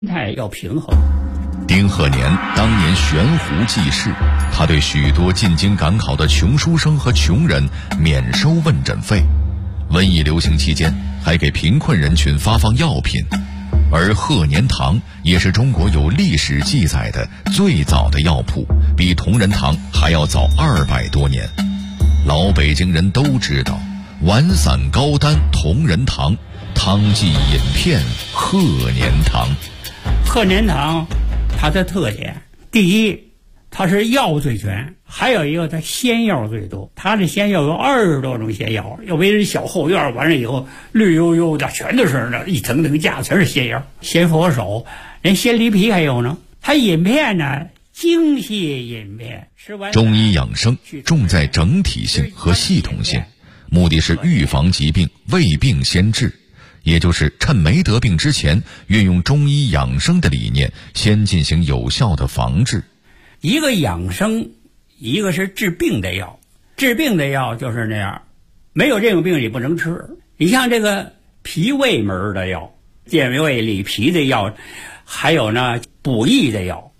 态要平衡。 丁鹤年当年悬壶济世，他对许多进京赶考的穷书生和穷人免收问诊费，瘟疫流行期间还给贫困人群发放药品。而鹤年堂也是中国有历史记载的最早的药铺，比同仁堂还要早200多年。老北京人都知道，丸散高丹同仁堂，汤剂饮片鹤年堂。 鹤年堂它的特点，第一，它是药最全，还有一个它仙药最多。它的仙药有20多种仙药，又为这小后院，完了以后绿油油的，全都是那一层层架，全是仙药。仙佛手，连仙梨皮还有呢。它饮片呢，精细饮片，吃完中医养生重在整体性和系统性，目的是预防疾病，未病先治。也就是趁没得病之前，运用中医养生的理念，先进行有效的防治。 一个养生，一个是治病的药。治病的药就是那样，没有这种病你不能吃。你像这个脾胃门的药，健胃理脾的药，还有呢补益的药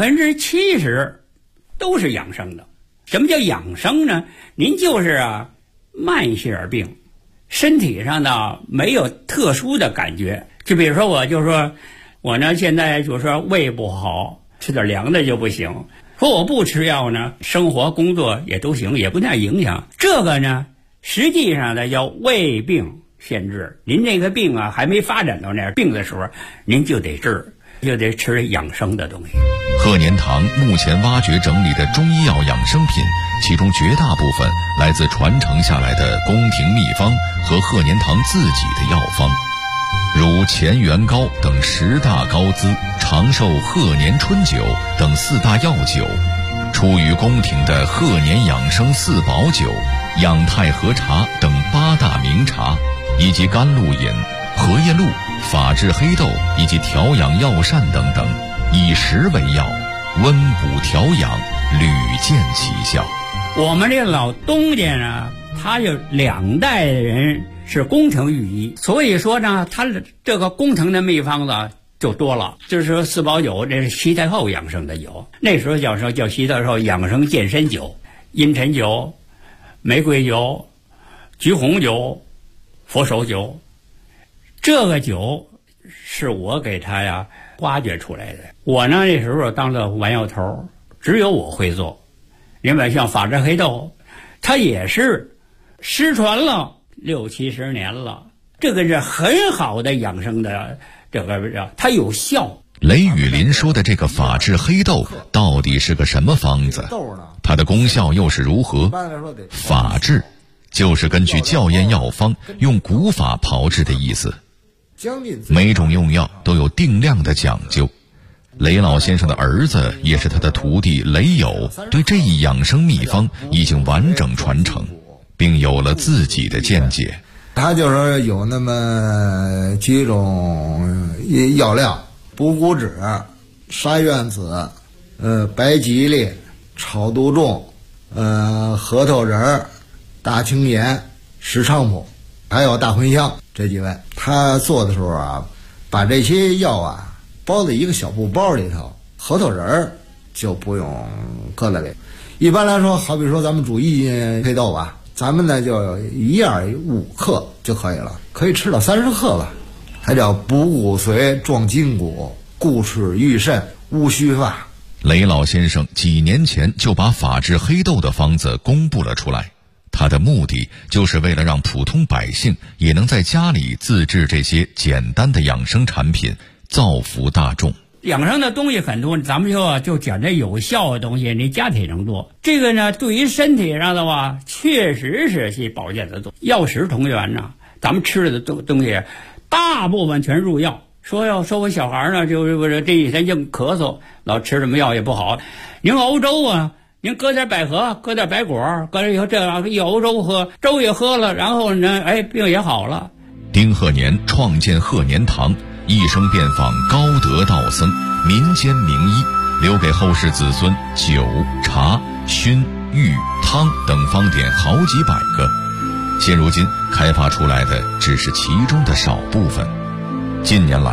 ，70%都是养生的。什么叫养生呢？您就是慢性病，身体上呢没有特殊的感觉。就比如说我呢现在就说胃不好，吃点凉的就不行。说我不吃药呢，生活工作也都行，也不太影响。这个呢实际上呢叫未病先治。您这个病还没发展到那样病的时候，您就得治，就得吃养生的东西。 鹤年堂目前挖掘整理的中医药养生品，其中绝大部分来自传承下来的宫廷秘方和鹤年堂自己的药方，如乾元膏等10大高滋，长寿鹤年春酒等4大药酒，出于宫廷的鹤年养生4宝酒、养太和茶等8大名茶，以及甘露饮、荷叶露、法治黑豆以及调养药膳等等，以食为药，温补调养，屡见奇效。 我们这老东家呢，他有2代人是工程御医，所以说呢，他这个工程的秘方子就多了。就是说4宝酒，这是西太后养生的酒，那时候叫西太后养生健身酒，茵陈酒、玫瑰酒、橘红酒、佛手酒。这个酒是我给他挖掘出来的。我呢那时候当了丸药头，只有我会做。另外像法治黑豆，它也是失传了60-70年了，这个是很好的养生的，这个它有效。 雷雨林说的这个法治黑豆到底是个什么方子？它的功效又是如何？法治就是根据校验药方用古法炮制的意思，每种用药都有定量的讲究。雷老先生的儿子也是他的徒弟雷友，对这一养生秘方已经完整传承，并有了自己的见解。 他就是有那么几种药料：补骨脂、沙苑子、白吉利、炒杜仲、核桃仁、大青盐、石菖蒲，还有大茴香，这几味。他做的时候把这些药包在一个小布包里头，核桃仁就不用搁在里。一般来说，好比说咱们煮一斤黑豆吧，咱们呢就1样5克就可以了，可以吃到30克吧。它叫补骨髓、壮筋骨、固齿育肾、乌须发。 雷老先生几年前就把法治黑豆的方子公布了出来，他的目的就是为了让普通百姓也能在家里自制这些简单的养生产品，造福大众。 养生的东西很多，咱们就讲这有效的东西，你家庭能做。这个呢，对于身体上的话，确实是些保健的作用。药食同源呐，咱们吃的东西，大部分全入药。说我小孩呢，就是这一天就咳嗽，老吃什么药也不好。您熬粥您搁点百合，搁点白果，搁点以后这样一熬粥喝，粥也喝了，然后呢，病也好了。 丁鹤年创建鹤年堂，一生遍访高德道僧、民间名医，留给后世子孙酒、茶、熏、浴、汤等方点好几百个。现如今开发出来的只是其中的少部分。近年来，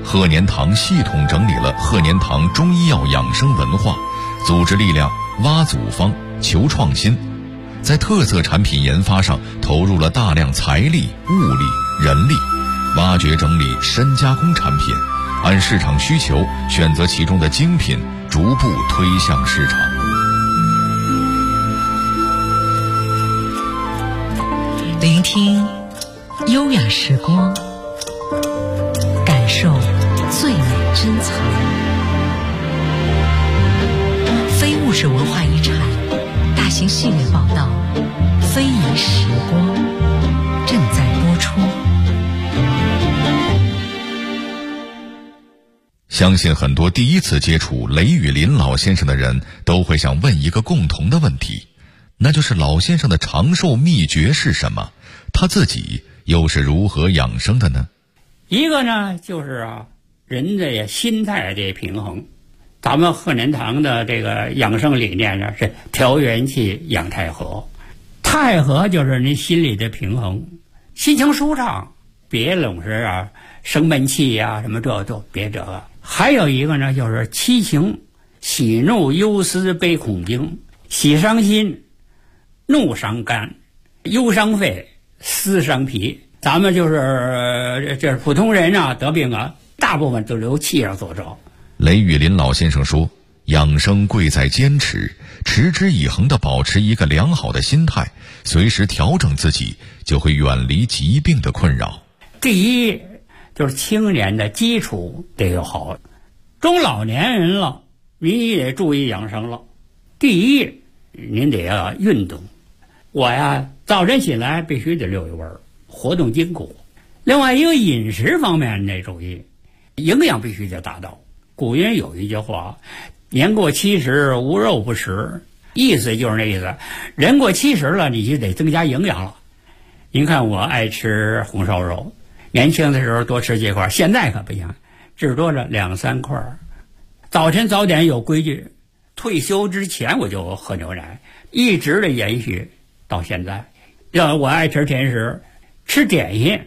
贺年堂系统整理了贺年堂中医药养生文化，组织力量挖祖方、求创新，在特色产品研发上投入了大量财力、物力、人力，挖掘整理深加工产品，按市场需求选择其中的精品，逐步推向市场。 聆听优雅时光，感受最美珍藏。非物质文化遗产大型系列报道《非遗时光》正在播出。 相信很多第一次接触雷雨林老先生的人都会想问一个共同的问题，那就是老先生的长寿秘诀是什么？他自己又是如何养生的呢？ 一个呢，就是人的心态的平衡。咱们贺年堂的这个养生理念呢，是调元气、养太和。太和就是您心里的平衡，心情舒畅，别总是生闷气什么这都别这个。还有一个呢，就是七情：喜怒忧思悲恐惊。喜伤心，怒伤肝，忧伤肺，思伤脾。咱们就是普通人得病大部分都由气上所着。 雷雨林老先生说，养生贵在坚持，持之以恒地保持一个良好的心态，随时调整自己，就会远离疾病的困扰。 第一就是青年的基础得有好，中老年人了，您也得注意养生了。第一，您得要运动。我早晨起来必须得溜一弯，活动筋骨。另外一个饮食方面得注意，营养必须得达到。古人有一句话，年过70无肉不食，意思就是那意思，人过70了，你就得增加营养了。您看我爱吃红烧肉，年轻的时候多吃几块，现在可不行，至多了2、3块。早晨早点有规矩，退休之前我就喝牛奶，一直的延续到现在。要我爱吃甜食，吃点心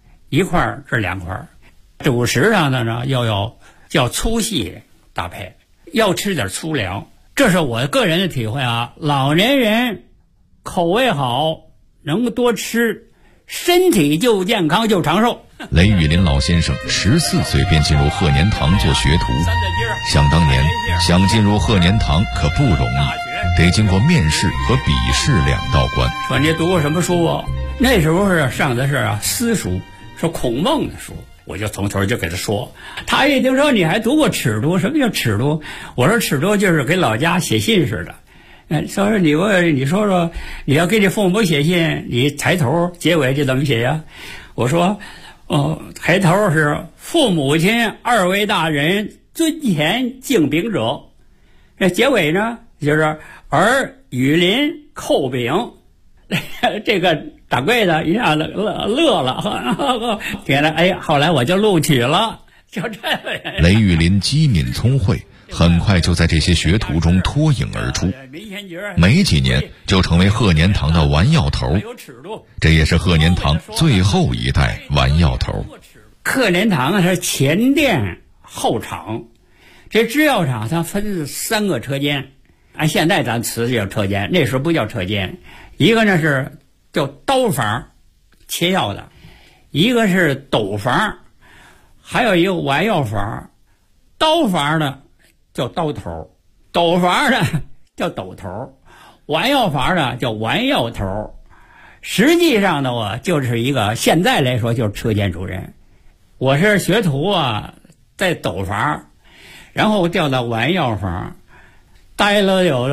1块至2块，主食上的呢要叫粗细搭配，要吃点粗粮。这是我个人的体会老年人口味好，能多吃，身体就健康就长寿。 雷雨林老先生14岁便进入贺年堂做学徒，想当年想进入贺年堂可不容易，得经过面试和笔试2道关。 说你读过什么书那时候上的是私书，是孔孟的书。我就从头就给他说，他一听说你还读过尺牍，什么叫尺牍？我说尺牍就是给老家写信似的。说你说说，你要给你父母写信，你抬头结尾就怎么写呀？我说抬头是父母亲2位大人尊前敬禀者，这结尾呢就是儿雨林叩禀。这个掌柜的一下子乐了，天哪！后来我就录取了，就这样。 雷雨林机敏聪慧，很快就在这些学徒中脱颖而出，没几年就成为贺年堂的丸药头。这也是贺年堂最后一代丸药头。 贺年堂是前店后厂，这制药厂它分3个车间，按现在咱词叫车间，那时候不叫车间。一个呢是叫刀房，切药的；一个是斗房，还有一个丸药房。刀房的叫刀头，斗房的叫斗头，丸药房的叫丸药头。实际上呢，我就是一个现在来说就是车间主任。我是学徒在斗房，然后调到丸药房，待了有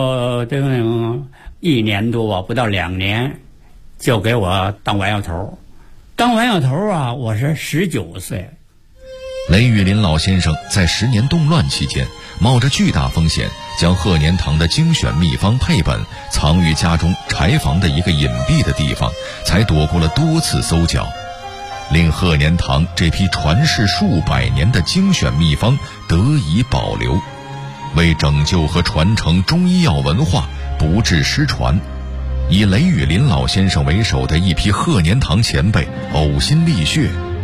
1年多不到2年，就给我当丸药头。当丸药头我是19岁。 雷雨林老先生在10年动乱期间，冒着巨大风险，将贺年堂的精选秘方配本藏于家中柴房的一个隐蔽的地方，才躲过了多次搜缴，令贺年堂这批传世数百年的精选秘方得以保留，为拯救和传承中医药文化不致失传。以雷雨林老先生为首的一批贺年堂前辈呕心沥血，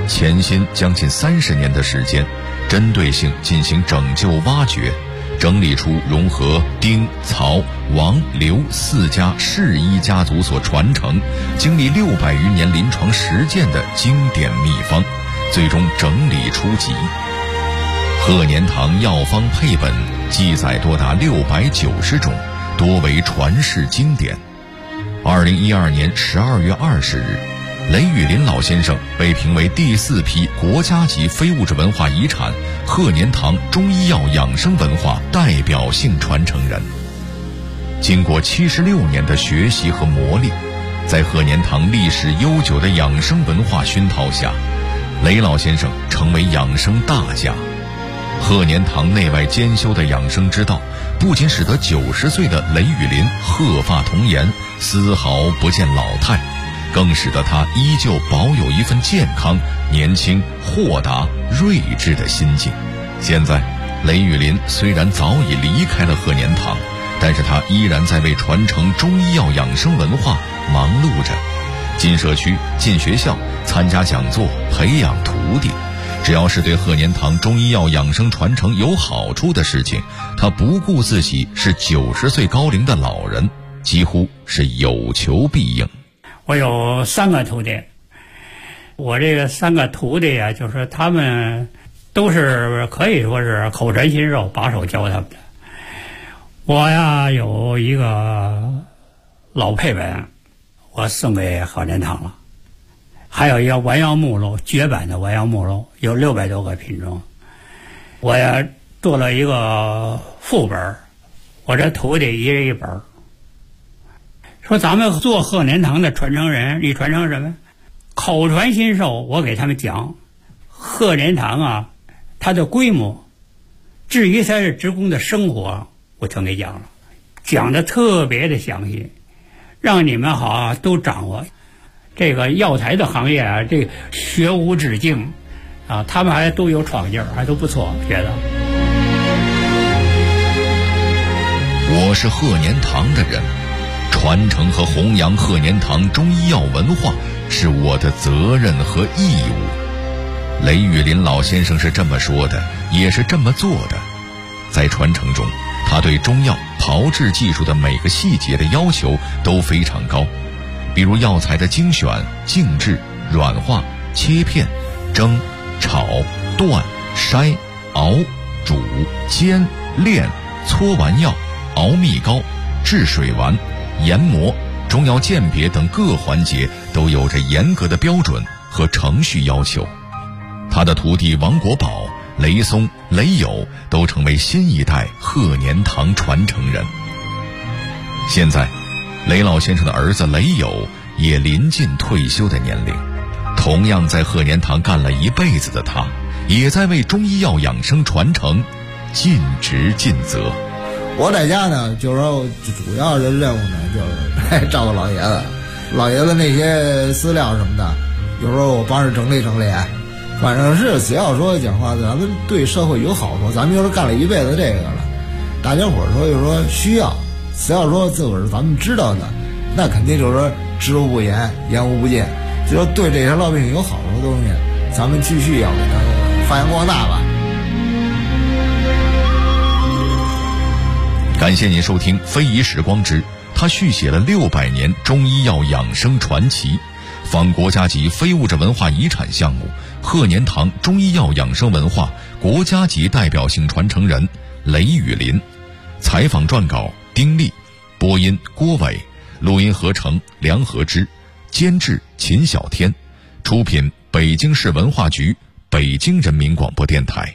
潜心将近30年的时间，针对性进行拯救挖掘，整理出融合丁、曹、王、刘4家世医家族所传承，经历600余年临床实践的经典秘方，最终整理出集。贺年堂药方配本记载多达690种，多为传世经典。2012年12月20日，雷雨林老先生被评为第4批国家级非物质文化遗产贺年堂中医药养生文化代表性传承人。经过76年的学习和磨砺，在贺年堂历史悠久的养生文化熏陶下，雷老先生成为养生大家。贺年堂内外兼修的养生之道，不仅使得90岁的雷雨林鹤发童颜，丝毫不见老态，更使得他依旧保有一份健康、年轻、豁达、睿智的心境。现在，雷雨林虽然早已离开了贺年堂，但是他依然在为传承中医药养生文化忙碌着，进社区、进学校，参加讲座，培养徒弟。只要是对贺年堂中医药养生传承有好处的事情，他不顾自己是90岁高龄的老人，几乎是有求必应。 我有3个徒弟，我这个3个徒弟啊，就是他们都是可以说是口传心授，把手教他们的。我呀有一个老配本，我送给贺年堂了。还有一个丸药目录，绝版的丸药目录，有600多个品种。我呀做了一个副本，我这徒弟一人一本。说咱们做贺年堂的传承人，你传承什么？口传心授，我给他们讲贺年堂啊，它的规模。至于他的职工的生活，我全给讲了，讲的特别的详细，让你们好啊都掌握。这个药材的行业啊，这学无止境啊，他们还都有闯劲儿，还都不错，觉得。 我是贺年堂的人，传承和弘扬贺年堂中医药文化是我的责任和义务。雷雨林老先生是这么说的，也是这么做的。在传承中，他对中药炮制技术的每个细节的要求都非常高。比如药材的精选、静置、软化、切片、蒸、炒、炖、筛、熬、煮、煎、炼、搓丸药、熬蜜膏、制水丸、研磨、中药鉴别等各环节都有着严格的标准和程序要求。他的徒弟王国宝、雷松、雷友都成为新一代贺年堂传承人。现在雷老先生的儿子雷友也临近退休的年龄，同样在贺年堂干了一辈子的他，也在为中医药养生传承尽职尽责。 我在家呢，就是说主要的任务呢，就是照顾老爷子，老爷子那些资料什么的，有时候我帮着整理整理。反正是只要说讲话，咱们对社会有好处，咱们就是干了一辈子这个了。大家伙说就是说需要，只要说自个儿咱们知道的，那肯定就是说知无不言，言无不尽。就说对这些老百姓有好处的东西，咱们继续要给它发扬光大吧。 感谢您收听《非遗时光之》，他续写了600年中医药养生传奇，仿国家级非物质文化遗产项目贺年堂中医药养生文化国家级代表性传承人雷雨林。采访撰稿丁力，播音郭伟，录音合成梁和之，监制秦小天，出品北京市文化局、北京人民广播电台。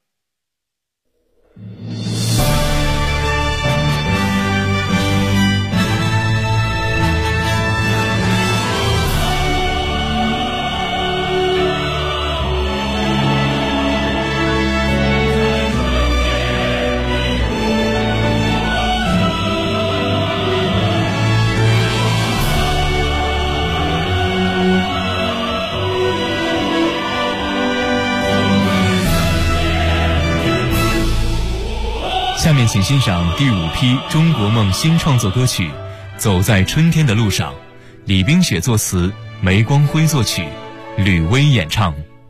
下面请欣赏第5批中国梦新创作歌曲《走在春天的路上》，李冰雪作词，梅光辉作曲，吕薇演唱。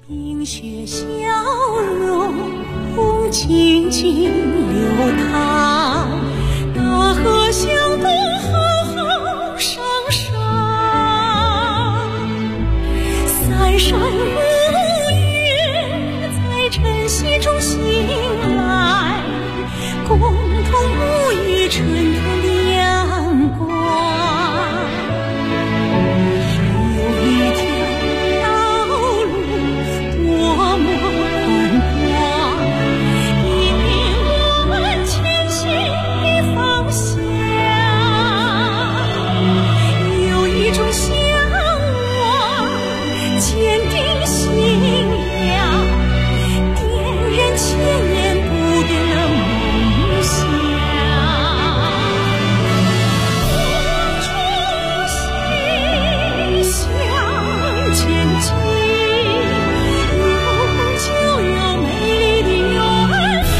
静静流淌，大河向东浩浩汤汤，三山五岳在晨曦中醒来，共同沐浴春天的阳光。有一条道路多么宽广，引领我们前行的方向。有一种向往，坚定信仰，点燃千年不变的梦想。我初心向前进，有梦就有美丽的远方。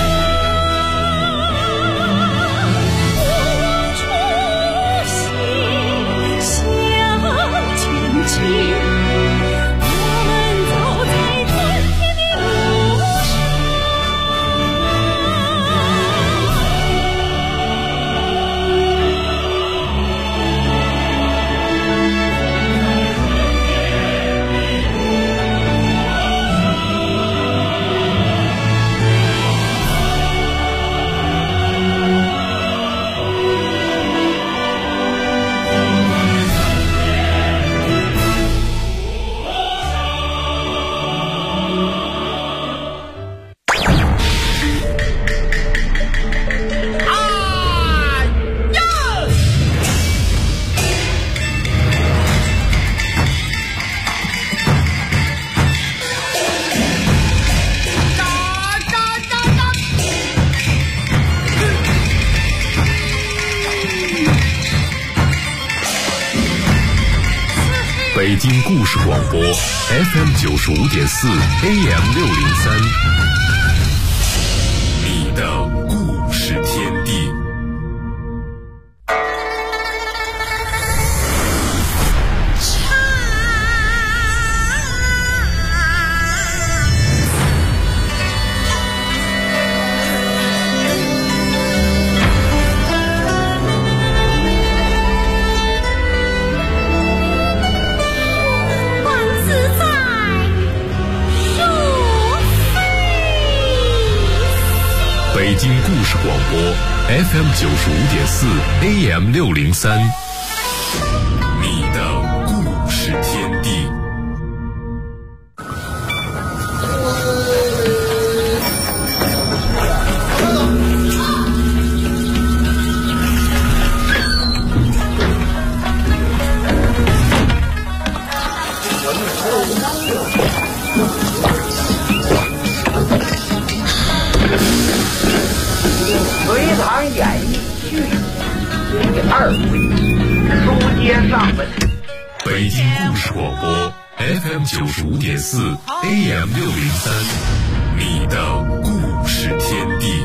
我初心向前进，我们走在春天的路北京故事广播 FM 95.4 AM 603，你的故事天地。北京故事广播 FM 95.4 AM 603，你的故事天地。 隋唐演义续第2回，书接上文。 北京故事广播 FM 95.4 AM 603，你的故事天地。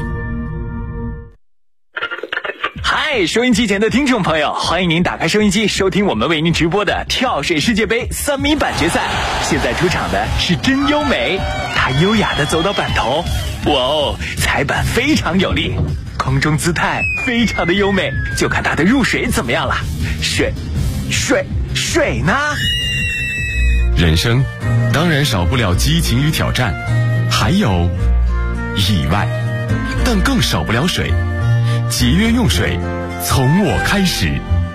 嗨，收音机前的听众朋友，欢迎您打开收音机，收听我们为您直播的跳水世界杯3米板决赛。现在出场的是真优美，她优雅地走到板头，哇哦，踩板非常有力，空中姿态非常的优美，就看她的入水怎么样了。水呢？ 人生当然少不了激情与挑战，还有意外，但更少不了水。节约用水，从我开始。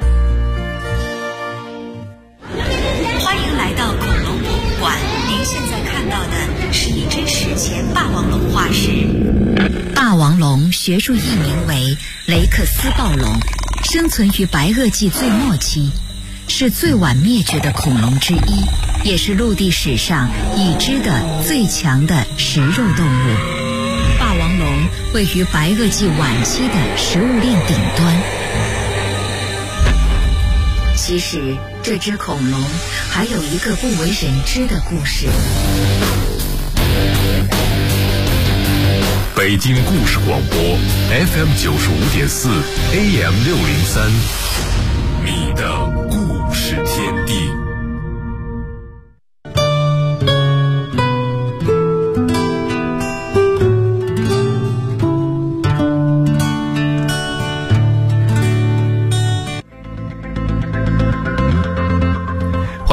欢迎来到恐龙博物馆，您现在看到的是一只史前霸王龙化石。霸王龙学术译名为雷克斯暴龙，生存于白垩纪最末期，是最晚灭绝的恐龙之一，也是陆地史上已知的最强的食肉动物。霸王龙位于白垩纪晚期的食物链顶端。其实这只恐龙还有一个不为人知的故事。 北京故事广播 FM 95.4 AM 603，你的故事天地。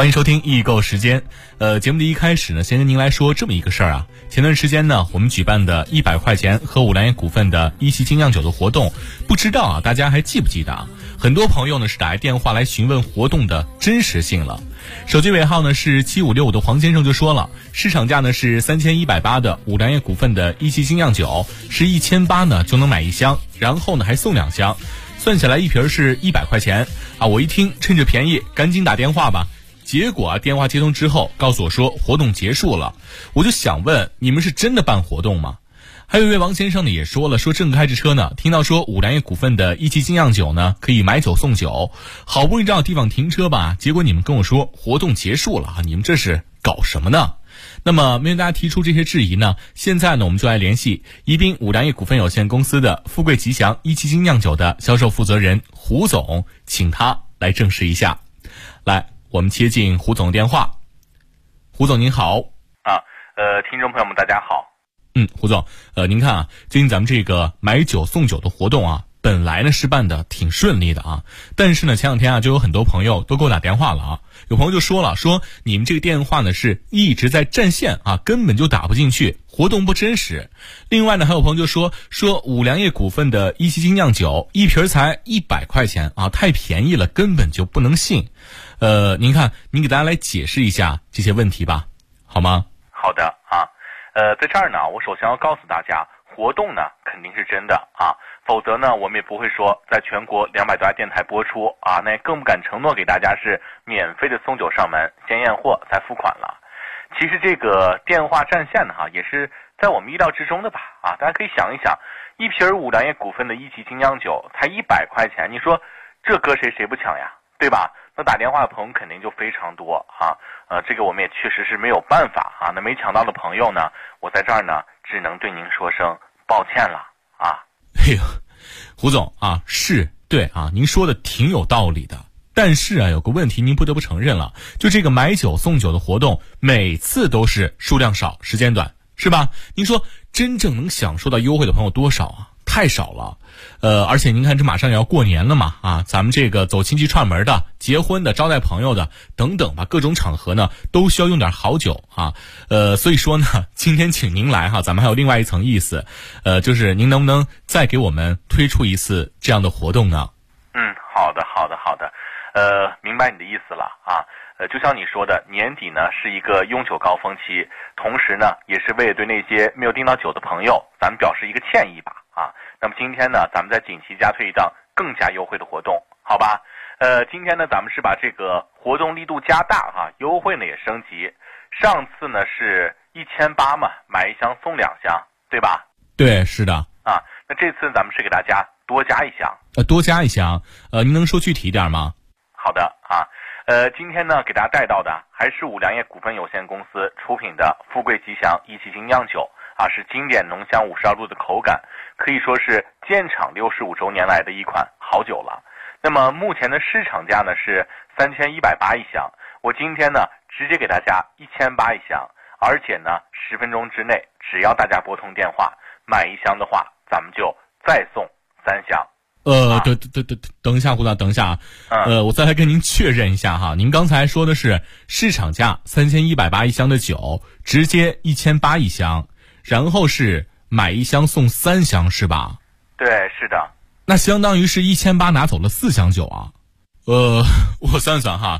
欢迎收听易购时间。节目的一开始呢，先跟您来说这么一个事儿啊。前段时间呢，我们举办的100块钱喝五粮液股份的一汽精酿酒的活动，不知道啊大家还记不记得啊？很多朋友呢是打来电话来询问活动的真实性了。手机尾号呢是7565的黄先生就说了，市场价呢是3180的五粮液股份的一汽精酿酒是1800呢就能买1箱，然后呢还送2箱，算起来一瓶是100块钱啊。我一听趁着便宜赶紧打电话吧。结果啊，电话接通之后告诉我说活动结束了，我就想问，你们是真的办活动吗？还有一位王先生呢也说了，说正开着车呢，听到说五粮液股份的一汽精酿酒呢可以买酒送酒，好不容易找地方停车吧，结果你们跟我说活动结束了，你们这是搞什么呢？那么面对大家提出这些质疑呢，现在呢我们就来联系宜宾五粮液股份有限公司的富贵吉祥一汽精酿酒的销售负责人胡总，请他来证实一下。来，我们接进胡总的电话。胡总您好。 听众朋友们大家好。 胡总，您看啊，最近咱们这个买酒送酒的活动啊，本来呢是办的挺顺利的啊，但是呢前两天啊就有很多朋友都给我打电话了啊，有朋友就说了，说你们这个电话呢是一直在占线啊，根本就打不进去，活动不真实。另外呢还有朋友就说五粮液股份的一汽精酿酒一瓶才100块钱啊，太便宜了，根本就不能信。您看，您给大家来解释一下这些问题吧，好吗？ 好的啊，在这儿呢，我首先要告诉大家，活动呢肯定是真的啊，否则呢我们也不会说在全国200多家电台播出啊，那也更不敢承诺给大家是免费的送酒上门，先验货再付款了。其实这个电话占线呢也是在我们意料之中的吧啊，大家可以想一想，一瓶五粮液股份的一汽精酿酒才100块钱，你说这搁谁不抢呀，对吧？那打电话的朋友肯定就非常多啊，这个我们也确实是没有办法啊。那没抢到的朋友呢，我在这儿呢只能对您说声抱歉了啊。 哎呦，胡总啊，是对啊，您说的挺有道理的。但是啊，有个问题您不得不承认了，就这个买酒送酒的活动，每次都是数量少，时间短，是吧？您说真正能享受到优惠的朋友多少啊？太少了。而且您看这马上也要过年了嘛啊，咱们这个走亲戚串门的、结婚的、招待朋友的等等吧，各种场合呢都需要用点好酒啊。所以说呢，今天请您来哈，咱们还有另外一层意思，就是您能不能再给我们推出一次这样的活动呢？ 好的，明白你的意思了啊。就像你说的，年底呢是一个用酒高峰期，同时呢也是为了对那些没有订到酒的朋友，咱们表示一个歉意吧啊。那么今天呢，咱们在锦旗加推一档更加优惠的活动，好吧？今天呢，咱们是把这个活动力度加大哈，优惠呢也升级。上次呢是1800嘛，买1箱送2箱，对吧？ 对，是的。 啊，那这次咱们是给大家多加1箱。 多加1箱，您能说具体一点吗？ 好的啊，今天呢给大家带到的还是五粮液股份有限公司出品的富贵吉祥一汽精酿酒啊，是经典浓香52度的口感，可以说是建厂65周年来的一款好酒了。那么目前的市场价呢是3180一箱，我今天呢直接给大家1800一箱，而且呢10分钟之内，只要大家拨通电话买1箱的话，咱们就再送3箱。 等一下，胡总，等一下啊，我再来跟您确认一下哈，您刚才说的是市场价3180一箱的酒，直接1800一箱，然后是买1箱送3箱是吧？ 对，是的。 那相当于是1800拿走了4箱酒啊。我算算哈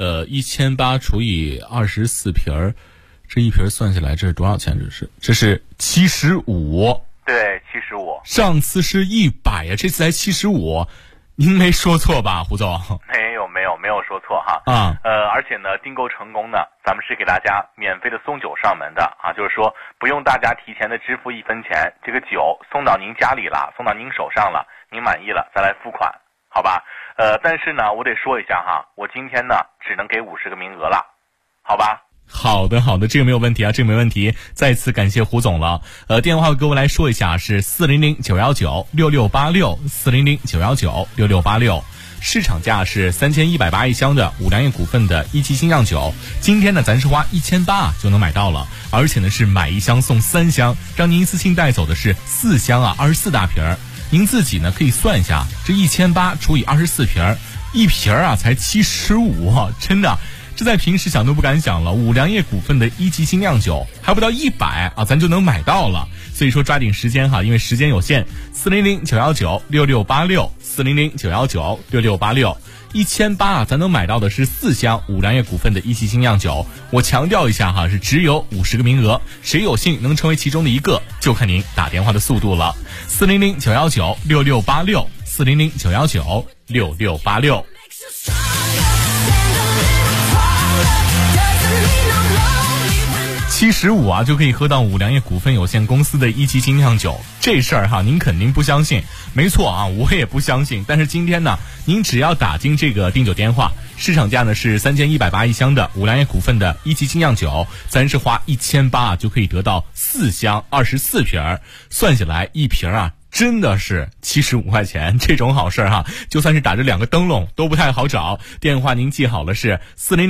，1800除以24瓶，这一瓶算下来这是多少钱？这是75。 对，75。 上次是100呀，这次才75，您没说错吧，胡总？ 没有说错哈。而且呢，订购成功呢，咱们是给大家免费的送酒上门的啊，就是说不用大家提前的支付1分钱，这个酒送到您家里了，送到您手上了，您满意了再来付款，好吧？但是呢，我得说一下哈，我今天呢只能给50个名额了，好吧？ 好的，这个没有问题啊，这个没问题。再次感谢胡总了。电话给我来说一下是400-919-6686，400-919-6686。市场价是3180一箱的五粮液股份的一汽精酿酒，今天呢咱是花1800就能买到了，而且呢是买1箱送3箱，让您一次性带走的是4箱啊，24大瓶。您自己呢可以算一下，这1800除以24瓶，一瓶啊才75，真的。 这在平时想都不敢想了。五粮液股份的一级精酿酒还不到100啊，咱就能买到了。所以说抓紧时间哈，因为时间有限。400-919-6686，400-919-6686，1800啊，咱能买到的是4箱五粮液股份的一级精酿酒。我强调一下哈，是只有50个名额，谁有幸能成为其中的一个，就看您打电话的速度了。400-919-6686，400-919-6686。75啊就可以喝到五粮液股份有限公司的一级精酿酒，这事儿哈您肯定不相信，没错啊，我也不相信。但是今天呢，您只要打进这个订酒电话，市场价呢是3180一箱的五粮液股份的一级精酿酒，咱是花1800啊就可以得到4箱24瓶，算下来一瓶啊真的是75块钱，这种好事哈，就算是打着2个灯笼都不太好找。电话您记好了是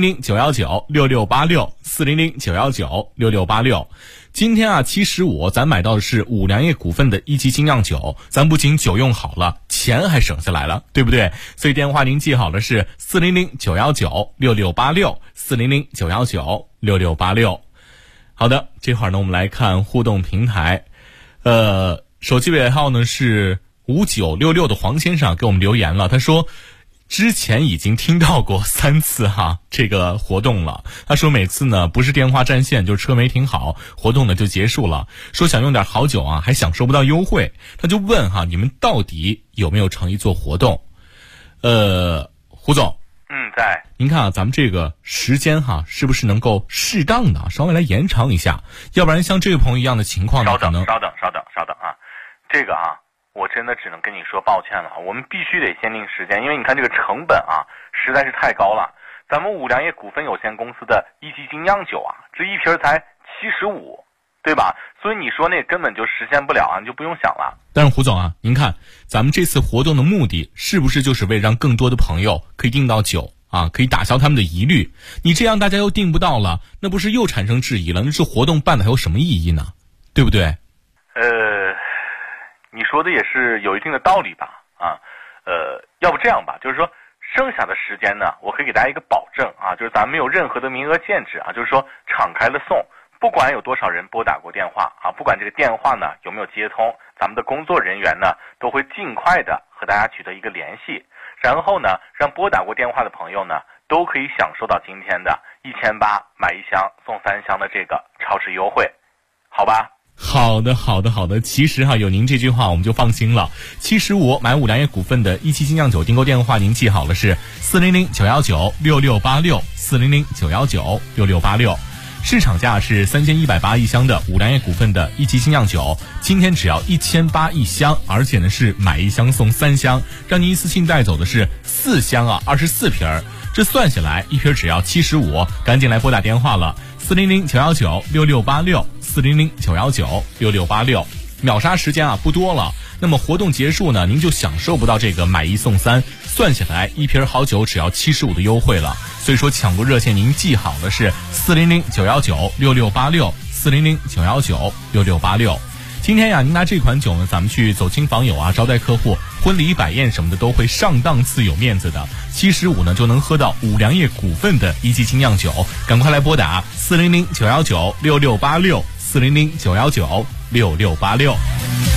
400-919-6686，400-919-6686。今天啊75，咱买到的是五粮液股份的一级精酿酒，咱不仅酒用好了，钱还省下来了，对不对？所以电话您记好了是400-919-6686，400-919-6686。好的，这会儿呢我们来看互动平台，手机尾号呢是5966的黄先生给我们留言了，他说之前已经听到过3次哈这个活动了。他说每次呢不是电话占线就是车没停好，活动呢就结束了，说想用点好酒啊还享受不到优惠，他就问哈你们到底有没有诚意做活动。胡总在您看啊咱们这个时间哈是不是能够适当的稍微来延长一下，要不然像这位朋友一样的情况呢， 稍等啊，这个啊我真的只能跟你说抱歉了，我们必须得限定时间，因为你看这个成本啊实在是太高了。咱们五粮液股份有限公司的一级精酿酒啊，这一瓶才75，对吧？所以你说那根本就实现不了啊，你就不用想了。 但是胡总啊，您看咱们这次活动的目的是不是就是为让更多的朋友可以订到酒啊，可以打消他们的疑虑？你这样大家又订不到了，那不是又产生质疑了？那这活动办的还有什么意义呢？对不对？ 你说的也是有一定的道理吧？要不这样吧，就是说剩下的时间呢，我可以给大家一个保证啊，就是咱们没有任何的名额限制啊，就是说敞开了送，不管有多少人拨打过电话啊，不管这个电话呢有没有接通，咱们的工作人员呢都会尽快的和大家取得一个联系，然后呢让拨打过电话的朋友呢都可以享受到今天的1800买1箱送3箱的这个超值优惠，好吧？ 好的。其实哈有您这句话我们就放心了。75买五粮液股份的一期精酿酒订购电话您记好了是400-919-6686，400-919-6686。市场价是3180一箱的五粮液股份的一期精酿酒，今天只要1800一箱，而且呢是买1箱送3箱，让您一次性带走的是4箱啊24瓶，这算下来一瓶只要75，赶紧来拨打电话了，400-919-6686，400-919-6686。秒杀时间啊不多了，那么活动结束呢您就享受不到这个买1送3，算下来一瓶好酒只要75的优惠了。所以说抢购热线您记好的是400-919-6686，400-919-6686。今天呀您拿这款酒呢咱们去走亲访友啊，招待客户，婚礼摆宴什么的都会上档次有面子的。75呢就能喝到五粮液股份的一级精酿酒，赶快来拨打400-919-6686，400-919-6686。